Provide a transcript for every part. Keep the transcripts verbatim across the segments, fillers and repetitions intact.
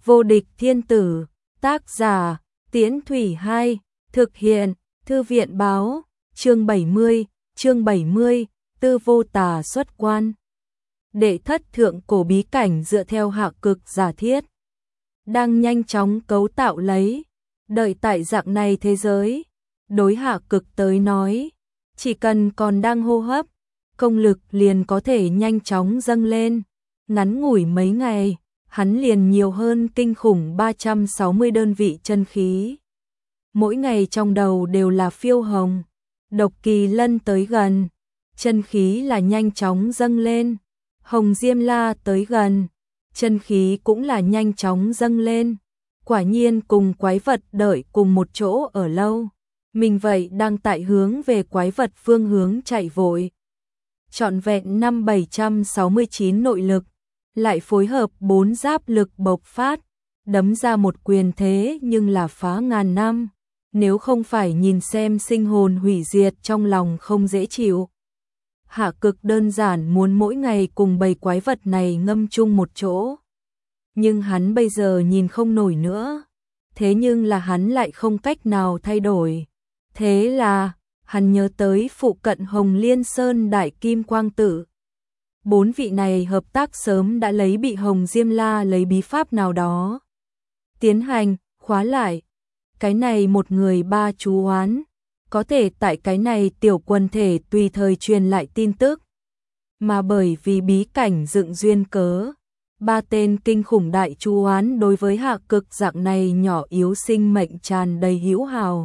Vô địch thiên tử, tác giả, Tiễn Thủy hai, thực hiện, Thư viện báo, chương bảy mươi, chương bảy mươi, Tư Vô Tà xuất quan. Đệ thất thượng cổ bí cảnh dựa theo hạ cực giả thiết, đang nhanh chóng cấu tạo lấy, đợi tại dạng này thế giới, đối hạ cực tới nói, chỉ cần còn đang hô hấp, công lực liền có thể nhanh chóng dâng lên, ngắn ngủi mấy ngày, hắn liền nhiều hơn kinh khủng ba trăm sáu mươi đơn vị chân khí. Mỗi ngày trong đầu đều là phiêu hồng, độc kỳ lân tới gần, chân khí là nhanh chóng dâng lên, hồng diêm la tới gần, chân khí cũng là nhanh chóng dâng lên. Quả nhiên cùng quái vật đợi cùng một chỗ ở lâu, mình vậy đang tại hướng về quái vật phương hướng chạy vội. Trọn vẹn năm bảy trăm sáu mươi chín nội lực, lại phối hợp bốn giáp lực bộc phát, đấm ra một quyền thế nhưng là phá ngàn năm, nếu không phải nhìn xem sinh hồn hủy diệt trong lòng không dễ chịu. Hạ cực đơn giản muốn mỗi ngày cùng bầy quái vật này ngâm chung một chỗ. Nhưng hắn bây giờ nhìn không nổi nữa, thế nhưng là hắn lại không cách nào thay đổi. Thế là, hắn nhớ tới phụ cận Hồng Liên Sơn Đại Kim Quang Tử. Bốn vị này hợp tác sớm đã lấy bị Hồng Diêm La lấy bí pháp nào đó tiến hành, khóa lại. Cái này một người ba chú oán, có thể tại cái này tiểu quần thể tùy thời truyền lại tin tức. Mà bởi vì bí cảnh dựng duyên cớ, ba tên kinh khủng đại chú oán đối với hạ cực dạng này nhỏ yếu sinh mệnh tràn đầy hữu hào.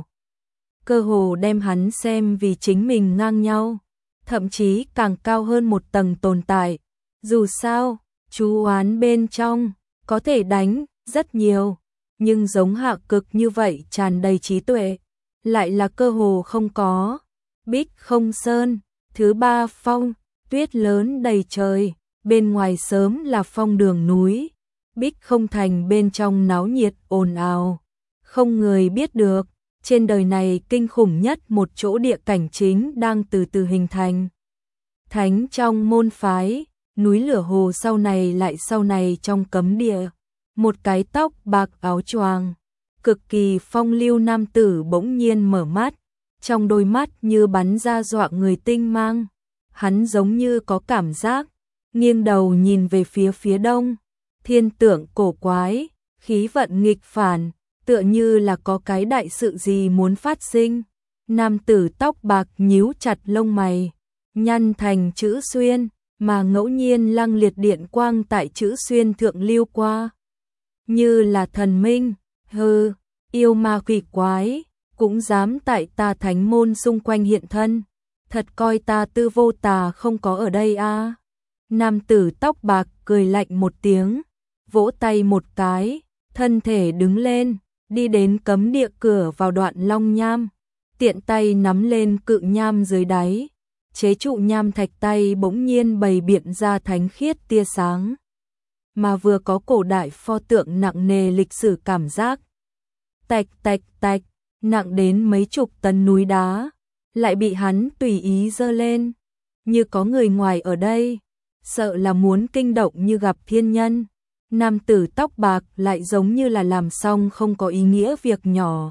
Cơ hồ đem hắn xem vì chính mình ngang nhau, thậm chí càng cao hơn một tầng tồn tại. Dù sao, chú oán bên trong, có thể đánh, rất nhiều, nhưng giống hạ cực như vậy tràn đầy trí tuệ, lại là cơ hồ không có. Bích không sơn, thứ ba phong, tuyết lớn đầy trời, bên ngoài sớm là phong đường núi, Bích không thành bên trong náo nhiệt ồn ào, không người biết được, trên đời này kinh khủng nhất một chỗ địa cảnh chính đang từ từ hình thành. Thánh trong môn phái, núi lửa hồ sau này lại sau này trong cấm địa, một cái tóc bạc áo choàng, cực kỳ phong lưu nam tử bỗng nhiên mở mắt, trong đôi mắt như bắn ra dọa người tinh mang, hắn giống như có cảm giác, nghiêng đầu nhìn về phía phía đông, thiên tượng cổ quái, khí vận nghịch phản, tựa như là có cái đại sự gì muốn phát sinh. Nam tử tóc bạc nhíu chặt lông mày, nhăn thành chữ xuyên, mà ngẫu nhiên lăng liệt điện quang tại chữ xuyên thượng lưu qua. Như là thần minh, hừ, yêu ma quỷ quái, cũng dám tại ta thánh môn xung quanh hiện thân, thật coi ta Tư Vô Tà không có ở đây a. À? Nam tử tóc bạc cười lạnh một tiếng, vỗ tay một cái, thân thể đứng lên, đi đến cấm địa cửa vào đoạn long nham, tiện tay nắm lên cự nham dưới đáy, chế trụ nham thạch tay bỗng nhiên bày biện ra thánh khiết tia sáng, mà vừa có cổ đại pho tượng nặng nề lịch sử cảm giác. Tạch tạch tạch, nặng đến mấy chục tấn núi đá, lại bị hắn tùy ý giơ lên, như có người ngoài ở đây, sợ là muốn kinh động như gặp thiên nhân. Nam tử tóc bạc lại giống như là làm xong không có ý nghĩa việc nhỏ,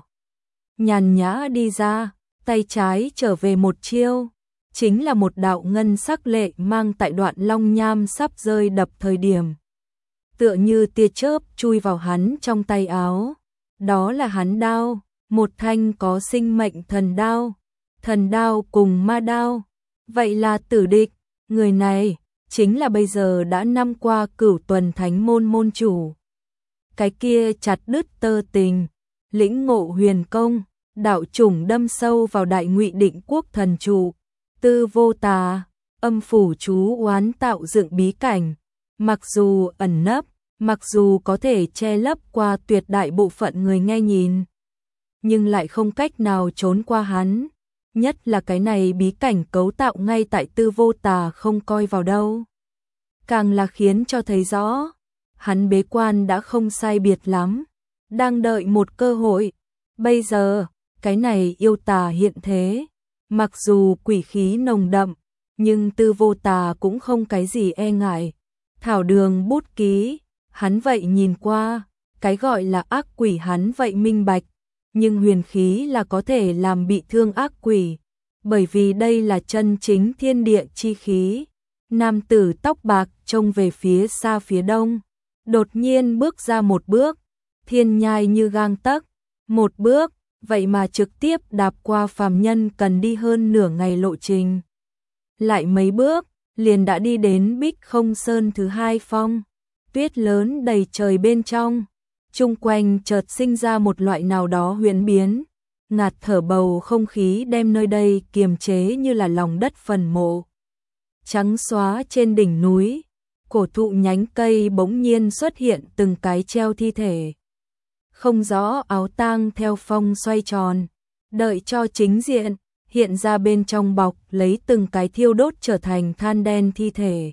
nhàn nhã đi ra, tay trái trở về một chiêu, chính là một đạo ngân sắc lệ mang tại đoạn long nham sắp rơi đập thời điểm, tựa như tia chớp chui vào hắn trong tay áo. Đó là hắn đao, một thanh có sinh mệnh thần đao, thần đao cùng ma đao, vậy là tử địch. Người này chính là bây giờ đã năm qua Cửu Tuần Thánh môn môn chủ. Cái kia chặt đứt tơ tình, lĩnh ngộ huyền công, đạo chủng đâm sâu vào Đại Ngụy Định Quốc thần trụ, Tư Vô Tà, âm phủ chú oán tạo dựng bí cảnh, mặc dù ẩn nấp, mặc dù có thể che lấp qua tuyệt đại bộ phận người nghe nhìn, nhưng lại không cách nào trốn qua hắn. Nhất là cái này bí cảnh cấu tạo ngay tại Tư Vô Tà không coi vào đâu, càng là khiến cho thấy rõ, hắn bế quan đã không sai biệt lắm, đang đợi một cơ hội. Bây giờ, cái này yêu tà hiện thế, mặc dù quỷ khí nồng đậm, nhưng Tư Vô Tà cũng không cái gì e ngại. Thảo đường bút ký, hắn vậy nhìn qua, Cái gọi là ác quỷ hắn vậy minh bạch, nhưng huyền khí là có thể làm bị thương ác quỷ, bởi vì đây là chân chính thiên địa chi khí. Nam tử tóc bạc trông về phía xa phía đông, đột nhiên bước ra một bước, thiên nhai như gang tấc, một bước, vậy mà trực tiếp đạp qua phàm nhân cần đi hơn nửa ngày lộ trình. Lại mấy bước, liền đã đi đến Bích Không Sơn thứ hai phong, tuyết lớn đầy trời bên trong, chung quanh chợt sinh ra một loại nào đó huyễn biến, ngạt thở bầu không khí đem nơi đây kiềm chế như là lòng đất phần mộ. Trắng xóa trên đỉnh núi, cổ thụ nhánh cây bỗng nhiên xuất hiện từng cái treo thi thể. Không rõ áo tang theo phong xoay tròn, đợi cho chính diện, hiện ra bên trong bọc lấy từng cái thiêu đốt trở thành than đen thi thể.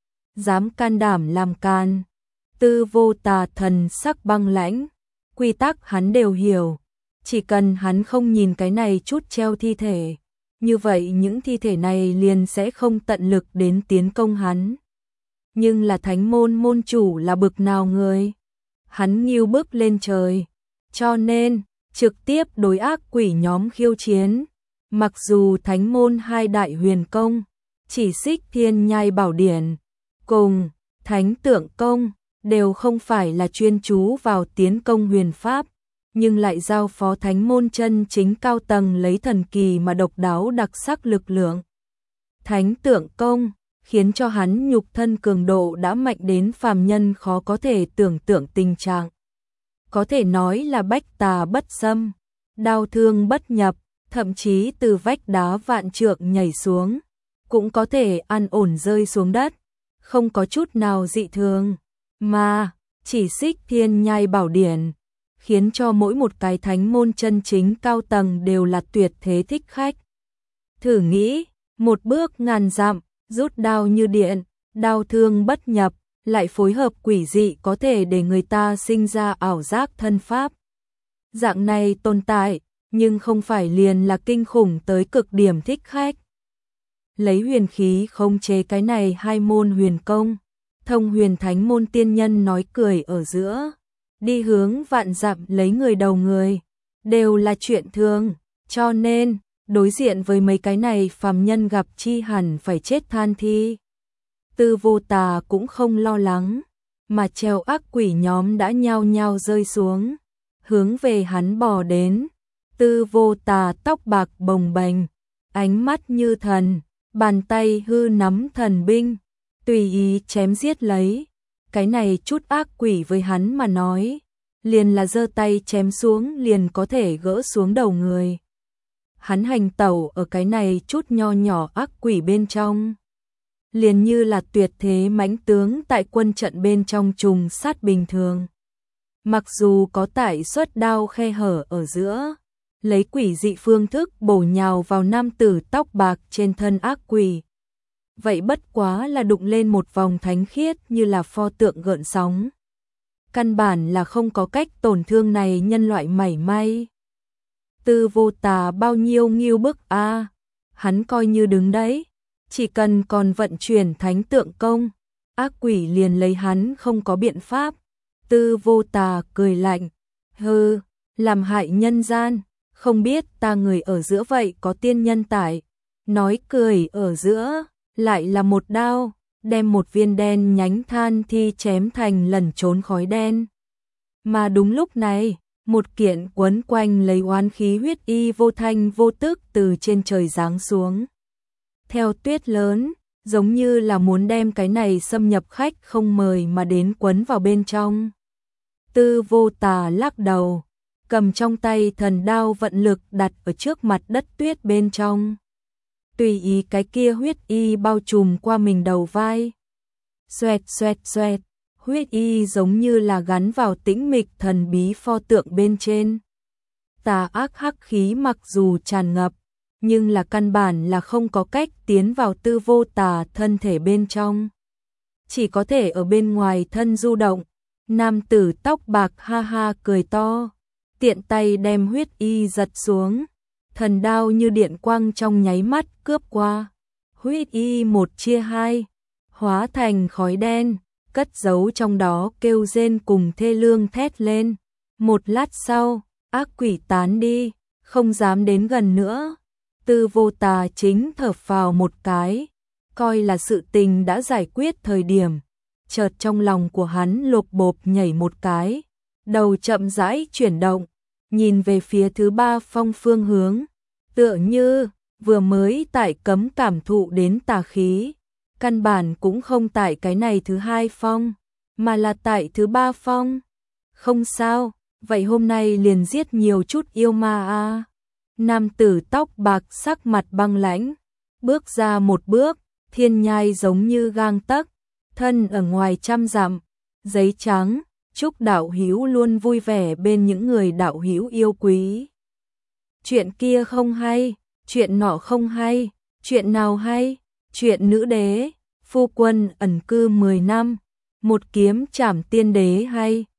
Dám can đảm làm can, Tư Vô Tà thần sắc băng lãnh, quy tắc hắn đều hiểu, chỉ cần hắn không nhìn cái này chút treo thi thể, như vậy những thi thể này liền sẽ không tận lực đến tiến công hắn. Nhưng là thánh môn môn chủ là bực nào người? Hắn nghiêu bước lên trời, cho nên trực tiếp đối ác quỷ nhóm khiêu chiến. Mặc dù thánh môn hai đại huyền công, chỉ xích thiên nhai bảo điển, cùng thánh tượng công, đều không phải là chuyên chú vào tiến công huyền pháp, nhưng lại giao phó thánh môn chân chính cao tầng lấy thần kỳ mà độc đáo đặc sắc lực lượng. Thánh tượng công, khiến cho hắn nhục thân cường độ đã mạnh đến phàm nhân khó có thể tưởng tượng tình trạng. Có thể nói là bách tà bất xâm, đao thương bất nhập, thậm chí từ vách đá vạn trượng nhảy xuống, cũng có thể an ổn rơi xuống đất, không có chút nào dị thường. Mà, chỉ xích thiên nhai bảo điển, khiến cho mỗi một cái thánh môn chân chính cao tầng đều là tuyệt thế thích khách. Thử nghĩ, một bước ngàn dặm, rút đao như điện, đao thương bất nhập, lại phối hợp quỷ dị có thể để người ta sinh ra ảo giác thân pháp. Dạng này tồn tại, nhưng không phải liền là kinh khủng tới cực điểm thích khách. Lấy huyền khí khống chế cái này hai môn huyền công, thông huyền thánh môn tiên nhân nói cười ở giữa, đi hướng vạn dặm lấy người đầu người, đều là chuyện thường, cho nên, đối diện với mấy cái này phàm nhân gặp chi hẳn phải chết than thi. Tư Vô Tà cũng không lo lắng, mà treo ác quỷ nhóm đã nhao nhao rơi xuống, hướng về hắn bò đến. Tư Vô Tà tóc bạc bồng bềnh, ánh mắt như thần, bàn tay hư nắm thần binh, tùy ý chém giết lấy. Cái này chút ác quỷ với hắn mà nói, liền là giơ tay chém xuống liền có thể gỡ xuống đầu người. Hắn hành tẩu ở cái này chút nho nhỏ ác quỷ bên trong, liền như là tuyệt thế mãnh tướng tại quân trận bên trong trùng sát bình thường. Mặc dù có tải xuất đao khe hở ở giữa, lấy quỷ dị phương thức bổ nhào vào nam tử tóc bạc trên thân ác quỷ. Vậy bất quá là đụng lên một vòng thánh khiết như là pho tượng gợn sóng. Căn bản là không có cách tổn thương này nhân loại mảy may. Tư Vô Tà bao nhiêu nghiêu bức a, à, hắn coi như đứng đấy, chỉ cần còn vận chuyển thánh tượng công, ác quỷ liền lấy hắn không có biện pháp. Tư Vô Tà cười lạnh, hừ, làm hại nhân gian, không biết ta người ở giữa vậy có tiên nhân tại. Nói cười ở giữa, lại là một đao, đem một viên đen nhánh than thi chém thành lẩn trốn khói đen. Mà đúng lúc này, một kiện quấn quanh lấy oán khí huyết y vô thanh vô tức từ trên trời giáng xuống. Theo tuyết lớn, giống như là muốn đem cái này xâm nhập khách không mời mà đến quấn vào bên trong. Tư Vô Tà lắc đầu, cầm trong tay thần đao vận lực đặt ở trước mặt đất tuyết bên trong. Tùy ý cái kia huyết y bao trùm qua mình đầu vai. Xoẹt xoẹt xoẹt, huyết y giống như là gắn vào tĩnh mịch thần bí pho tượng bên trên. Tà ác hắc khí mặc dù tràn ngập, nhưng là căn bản là không có cách tiến vào Tư Vô Tà thân thể bên trong. Chỉ có thể ở bên ngoài thân du động. Nam tử tóc bạc ha ha cười to, tiện tay đem huyết y giật xuống. Thần đao như điện quang trong nháy mắt cướp qua. Huyết y một chia hai, hóa thành khói đen, cất giấu trong đó kêu rên cùng thê lương thét lên. Một lát sau, ác quỷ tán đi, không dám đến gần nữa. Tư Vô Tà chính thở phào một cái, coi là sự tình đã giải quyết thời điểm. Chợt trong lòng của hắn lộp bộp nhảy một cái, đầu chậm rãi chuyển động, nhìn về phía thứ ba phong phương hướng, tựa như vừa mới tại cấm cảm thụ đến tà khí, căn bản cũng không tại cái này thứ hai phong, mà là tại thứ ba phong. Không sao, vậy hôm nay liền giết nhiều chút yêu ma a. Nam tử tóc bạc sắc mặt băng lãnh, bước ra một bước, thiên nhai giống như gang tấc, thân ở ngoài trăm dặm, giấy trắng, chúc đạo hữu luôn vui vẻ bên những người đạo hữu yêu quý. Chuyện kia không hay, chuyện nọ không hay, chuyện nào hay? Chuyện nữ đế, phu quân ẩn cư mười năm, một kiếm trảm tiên đế hay?